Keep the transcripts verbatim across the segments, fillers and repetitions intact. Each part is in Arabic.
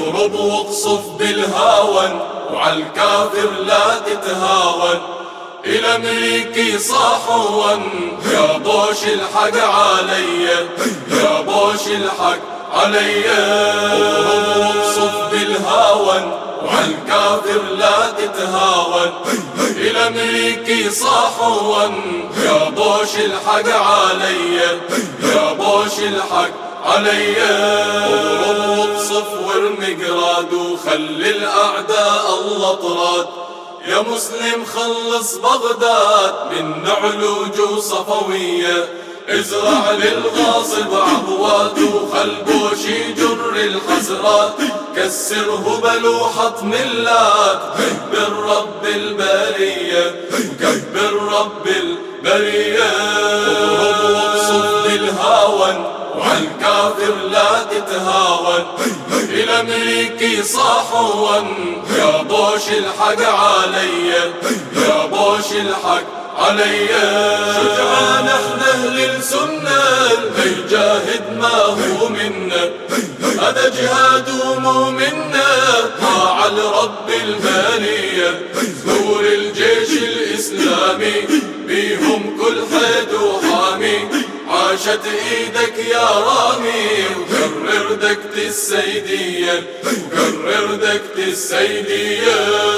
اضرب واقصف بالهاون وعالكافر لا تتهاون. إلى أمريكي صاحوا يا بوش الحق عليا، يا بوش الحق عليا. اضرب واقصف بالهاون وعالكافر لا تتهاون. إلى أمريكي صاحوا يا بوش الحق عليا، يا بوش الحق عليا. اضرب واقصف وارمي قراد وخلي الأعداء الله طراد. يا مسلم خلص بغداد من نعلوج وصفوية. ازرع للغاصب عضوات وخل بوش يجر الحسرات. كسر هبل وحط ملات كبر رب البرية، كبر رب البرية. اضرب واقصف بالهاون وعالكافر لا تتهاون. إلى أمريكي صاحوا يا بوش الحق عليا، يا بوش الحق عليا. شجعان احنا اهل السنة يجاهد ما هو منا. هذا جهاد ومو منا مع الرب البرية. نور الجيش الإسلامي بيهم كل حد وحامي. عاشت ايدك يا رامي وكرر دكت السيدية، وكرر دكت السيدية.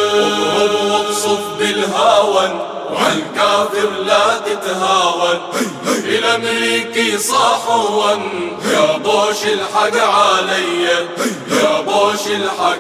اضرب واقصف بالهاون وعالكافر لا تتهاون. إلى أمريكي صاحوا يا بوش الحق عليا، يا بوش الحق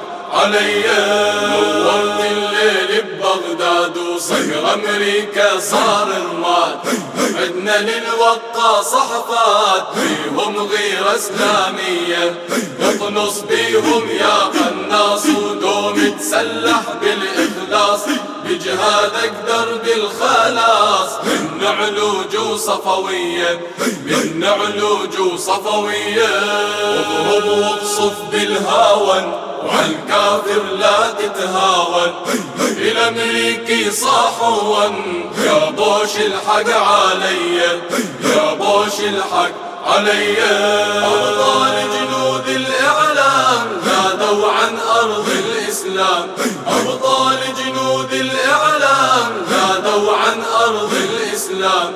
عليا. نورت الليل ببغداد وصقر أمريكا صار رماد. عدنا للوقا صحفات فيهم غيرة إسلامية. اقنص بيهم يا قناص ودوم تسلح بالإخلاص. بجهادك درب الخلاص من نعلوج وصفوية، من نعلوج وصفوية. اضرب واقصف بالهاون وعالكافر لا تتهاون. إلى أمريكي صاحوا يا بوش الحق عليا، يا بوش الحق عليا. أبطال جنود الإعلام نادوا عن أرض الإسلام. أبطال جنود الإعلام نادوا عن أرض الإسلام.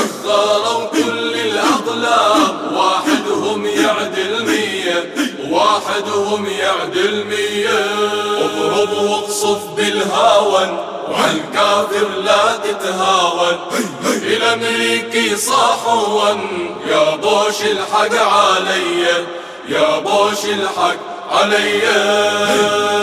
سخروا كل الأقلام واحدهم يعدل مية، واحدهم يعدل مية. اضرب واقصف بالهاون وعالكافر لا تتهاون. إلى أمريكي صاحوا يا بوش الحق عليا، يا بوش الحق عليا.